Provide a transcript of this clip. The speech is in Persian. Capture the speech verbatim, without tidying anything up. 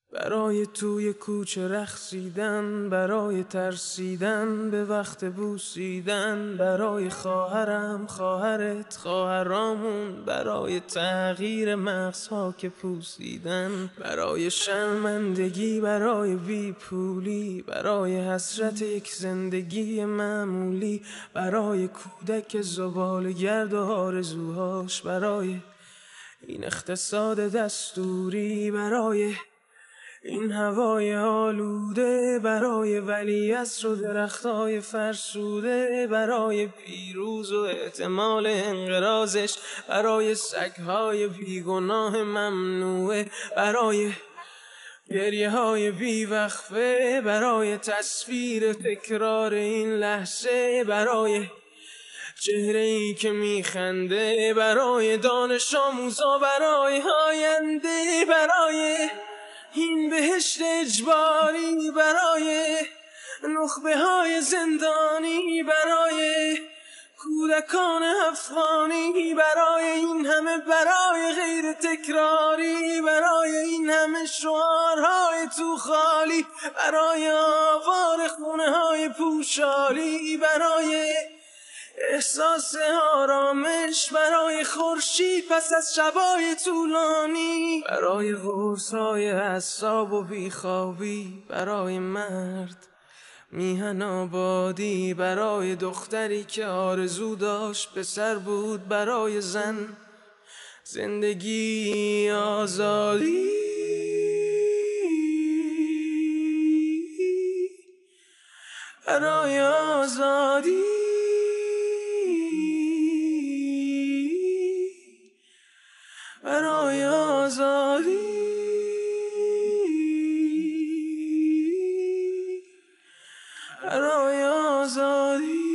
برای توی کوچه رقصیدن، برای ترسیدن به وقت بوسیدن، برای خواهرم خواهرت خواهرامون، برای تغییر مغزها که پوسیدن، برای شرمندگی برای بی پولی، برای حسرت یک زندگی معمولی، برای کودک زباله‌گرد و آرزوهاش، برای این اقتصاد دستوری، برای این هوای آلوده، برای ولیعصر و درختای فرسوده، برای پیروز و احتمال انقراضش، برای سگهای بیگناه ممنوعه، برای گریه های بیوقفه، برای تصویر تکرار این لحظه، برای چهره ای که میخنده، برای دانش آموزا، برای آینده، برای این بهشت اجباری، برای نخبه های زندانی، برای کودکان افغانی، برای این همه برای غیر تکراری، برای این همه شعارهای تو خالی، برای آوار خونه های پوشالی، برای احساس آرامش، برای خورشید پس از شبای طولانی، برای قرصای اعصاب و بیخوابی، برای مرد میهن آبادی، برای دختری که آرزو داشت پسر بود، برای زن زندگی آزادی، برای آزادی، برای آزادی، برای آزادی.